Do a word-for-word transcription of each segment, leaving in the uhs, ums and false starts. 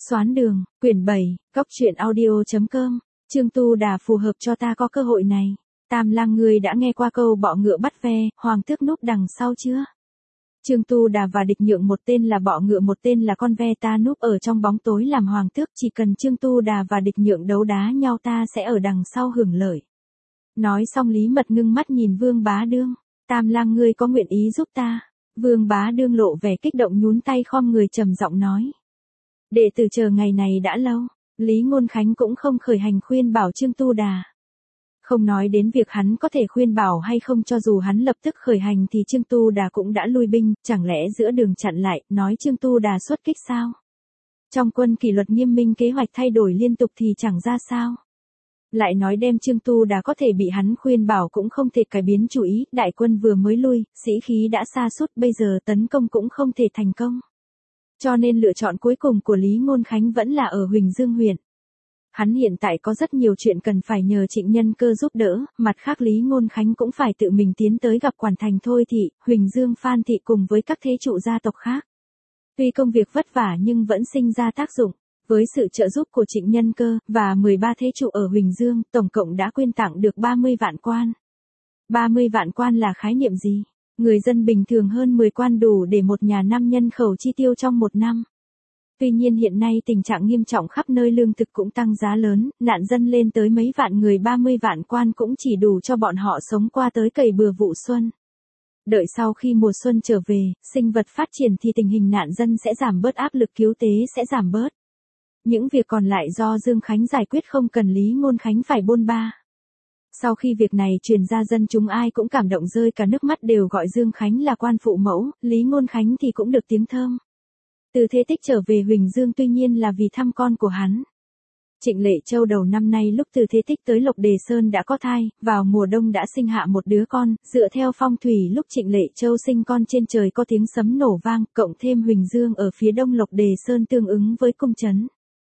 Xoán đường, quyển bảy, góc truyện audio.com, Trương Tu Đà phù hợp cho ta có cơ hội này. Tam Lang ngươi đã nghe qua câu bọ ngựa bắt ve, hoàng tước núp đằng sau chưa? Trương Tu Đà và địch nhượng một tên là bọ ngựa một tên là con ve, ta núp ở trong bóng tối làm hoàng tước, chỉ cần Trương Tu Đà và địch nhượng đấu đá nhau ta sẽ ở đằng sau hưởng lợi. Nói xong Lý Mật ngưng mắt nhìn Vương Bá Đương, Tam Lang ngươi có nguyện ý giúp ta? Vương Bá Đương lộ vẻ kích động nhún tay khom người trầm giọng nói. Đệ tử chờ ngày này đã lâu, Lý Ngôn Khánh cũng không khởi hành khuyên bảo Trương Tu Đà. Không nói đến việc hắn có thể khuyên bảo hay không, cho dù hắn lập tức khởi hành thì Trương Tu Đà cũng đã lui binh, chẳng lẽ giữa đường chặn lại, nói Trương Tu Đà xuất kích sao? Trong quân kỷ luật nghiêm minh, kế hoạch thay đổi liên tục thì chẳng ra sao? Lại nói đem Trương Tu Đà có thể bị hắn khuyên bảo cũng không thể cải biến chủ ý, đại quân vừa mới lui, sĩ khí đã sa sút, bây giờ tấn công cũng không thể thành công. Cho nên lựa chọn cuối cùng của Lý Ngôn Khánh vẫn là ở Huỳnh Dương huyện. Hắn hiện tại có rất nhiều chuyện cần phải nhờ Trịnh Nhân Cơ giúp đỡ, mặt khác Lý Ngôn Khánh cũng phải tự mình tiến tới gặp quản thành Thôi Thị, Huỳnh Dương Phan Thị cùng với các thế trụ gia tộc khác. Tuy công việc vất vả nhưng vẫn sinh ra tác dụng. Với sự trợ giúp của Trịnh Nhân Cơ và mười ba thế trụ ở Huỳnh Dương, tổng cộng đã quyên tặng được ba mươi vạn quan. ba mươi vạn quan là khái niệm gì? Người dân bình thường hơn mười quan đủ để một nhà năm nhân khẩu chi tiêu trong một năm. Tuy nhiên hiện nay tình trạng nghiêm trọng, khắp nơi lương thực cũng tăng giá lớn, nạn dân lên tới mấy vạn người, ba mươi vạn quan cũng chỉ đủ cho bọn họ sống qua tới cày bừa vụ xuân. Đợi sau khi mùa xuân trở về, sinh vật phát triển thì tình hình nạn dân sẽ giảm bớt, áp lực cứu tế sẽ giảm bớt. Những việc còn lại do Dương Khánh giải quyết, không cần Lý Ngôn Khánh phải bôn ba. Sau khi việc này truyền ra, dân chúng ai cũng cảm động rơi cả nước mắt, đều gọi Dương Khánh là quan phụ mẫu, Lý Ngôn Khánh thì cũng được tiếng thơm. Từ Thế Tích trở về Huỳnh Dương tuy nhiên là vì thăm con của hắn. Trịnh Lệ Châu đầu năm nay lúc Từ Thế Tích tới Lộc Đề Sơn đã có thai, vào mùa đông đã sinh hạ một đứa con, dựa theo phong thủy lúc Trịnh Lệ Châu sinh con trên trời có tiếng sấm nổ vang, cộng thêm Huỳnh Dương ở phía đông Lộc Đề Sơn tương ứng với cung trấn.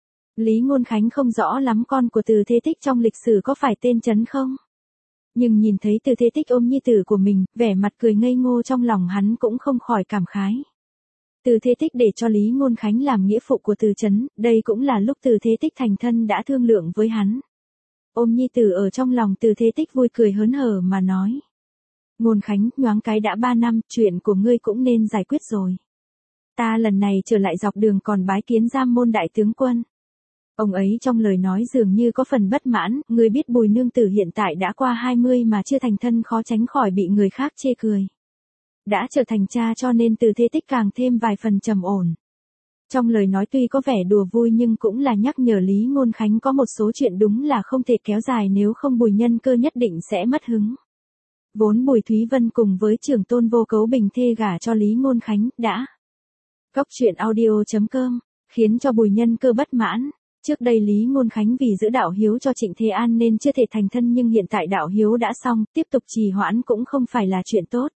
Lý Ngôn Khánh không rõ lắm con của Từ Thế Tích trong lịch sử có phải tên trấn không? Nhưng nhìn thấy Từ Thế Tích ôm nhi tử của mình, vẻ mặt cười ngây ngô, trong lòng hắn cũng không khỏi cảm khái. Từ Thế Tích để cho Lý Ngôn Khánh làm nghĩa phụ của Từ trấn, đây cũng là lúc Từ Thế Tích thành thân đã thương lượng với hắn. Ôm nhi tử ở trong lòng, Từ Thế Tích vui cười hớn hở mà nói. Ngôn Khánh, nhoáng cái đã ba năm, chuyện của ngươi cũng nên giải quyết rồi. Ta lần này trở lại dọc đường còn bái kiến Giam Môn đại tướng quân. Ông ấy trong lời nói dường như có phần bất mãn, ngươi biết Bùi nương tử hiện tại đã qua hai mươi mà chưa thành thân, khó tránh khỏi bị người khác chê cười. Đã trở thành cha cho nên Từ Thế Tích càng thêm vài phần trầm ổn. Trong lời nói tuy có vẻ đùa vui nhưng cũng là nhắc nhở Lý Ngôn Khánh có một số chuyện đúng là không thể kéo dài, nếu không Bùi Nhân Cơ nhất định sẽ mất hứng. Vốn Bùi Thúy Vân cùng với trưởng tôn Vô Cấu Bình thê gả cho Lý Ngôn Khánh đã. Góc truyện audio.com, khiến cho Bùi Nhân Cơ bất mãn. Trước đây Lý Ngôn Khánh vì giữ đạo hiếu cho Trịnh Thế An nên chưa thể thành thân, nhưng hiện tại đạo hiếu đã xong, tiếp tục trì hoãn cũng không phải là chuyện tốt.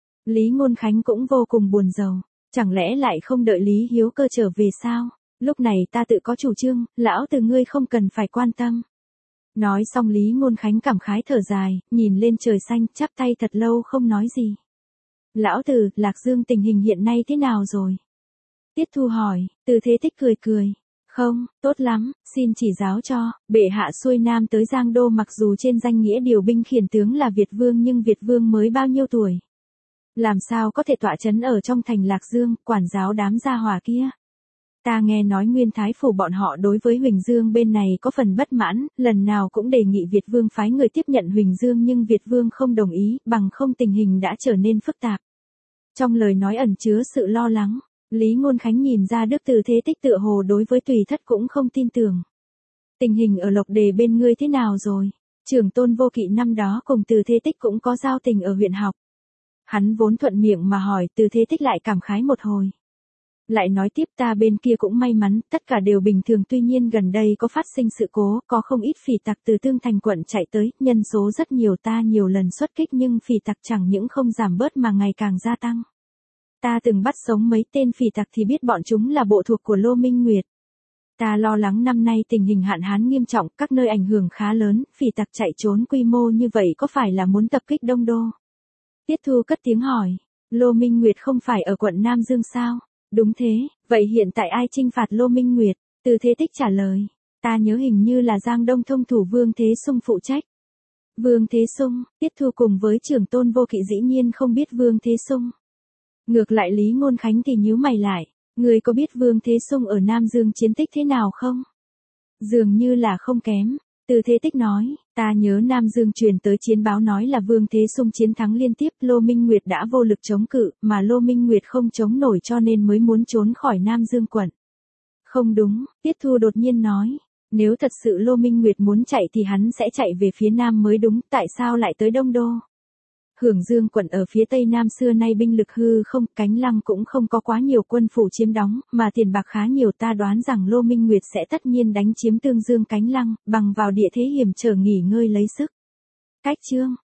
Lý Ngôn Khánh cũng vô cùng buồn rầu, chẳng lẽ lại không đợi Lý Hiếu Cơ trở về sao? Lúc này ta tự có chủ trương, lão từ ngươi không cần phải quan tâm. Nói xong Lý Ngôn Khánh cảm khái thở dài, nhìn lên trời xanh, chắp tay thật lâu không nói gì. Lão từ, Lạc Dương tình hình hiện nay thế nào rồi? Tiết Thu hỏi. Từ Thế Tích cười cười. Không, tốt lắm, xin chỉ giáo cho, bệ hạ xuôi nam tới Giang Đô, mặc dù trên danh nghĩa điều binh khiển tướng là Việt Vương nhưng Việt Vương mới bao nhiêu tuổi? Làm sao có thể tọa chấn ở trong thành Lạc Dương, quản giáo đám gia hỏa kia? Ta nghe nói Nguyên Thái Phủ bọn họ đối với Huỳnh Dương bên này có phần bất mãn, lần nào cũng đề nghị Việt Vương phái người tiếp nhận Huỳnh Dương nhưng Việt Vương không đồng ý, bằng không tình hình đã trở nên phức tạp. Trong lời nói ẩn chứa sự lo lắng. Lý Ngôn Khánh nhìn ra Đức Từ Thế Tích tựa hồ đối với Tùy Thất cũng không tin tưởng. Tình hình ở Lộc Đề bên ngươi thế nào rồi? Trưởng tôn Vô Kỵ năm đó cùng Từ Thế Tích cũng có giao tình ở huyện học. Hắn vốn thuận miệng mà hỏi, Từ Thế Tích lại cảm khái một hồi. Lại nói tiếp, ta bên kia cũng may mắn, tất cả đều bình thường, tuy nhiên gần đây có phát sinh sự cố, có không ít phỉ tặc từ Tương Thành quận chạy tới, nhân số rất nhiều, ta nhiều lần xuất kích nhưng phỉ tặc chẳng những không giảm bớt mà ngày càng gia tăng. Ta từng bắt sống mấy tên phỉ tặc thì biết bọn chúng là bộ thuộc của Lô Minh Nguyệt. Ta lo lắng năm nay tình hình hạn hán nghiêm trọng, các nơi ảnh hưởng khá lớn, phỉ tặc chạy trốn quy mô như vậy có phải là muốn tập kích Đông Đô? Tiết Thu cất tiếng hỏi, Lô Minh Nguyệt không phải ở quận Nam Dương sao? Đúng thế, vậy hiện tại ai trinh phạt Lô Minh Nguyệt? Từ Thế Tích trả lời, ta nhớ hình như là Giang Đông thông thủ Vương Thế Sung phụ trách. Vương Thế Sung, Tiết Thu cùng với trưởng tôn Vô Kỵ dĩ nhiên không biết Vương Thế Sung. Ngược lại Lý Ngôn Khánh thì nhíu mày lại, người có biết Vương Thế Sung ở Nam Dương chiến tích thế nào không? Dường như là không kém. Từ Thế Tích nói, ta nhớ Nam Dương truyền tới chiến báo nói là Vương Thế Sung chiến thắng liên tiếp, Lô Minh Nguyệt đã vô lực chống cự, mà Lô Minh Nguyệt không chống nổi cho nên mới muốn trốn khỏi Nam Dương quận. Không đúng, Tiết Thu đột nhiên nói, nếu thật sự Lô Minh Nguyệt muốn chạy thì hắn sẽ chạy về phía Nam mới đúng, tại sao lại tới Đông Đô? Hưởng Dương quận ở phía Tây Nam xưa nay binh lực hư không, Cánh Lăng cũng không có quá nhiều quân phủ chiếm đóng, mà tiền bạc khá nhiều, ta đoán rằng Lô Minh Nguyệt sẽ tất nhiên đánh chiếm Tương Dương Cánh Lăng, bằng vào địa thế hiểm trở nghỉ ngơi lấy sức. Cách chương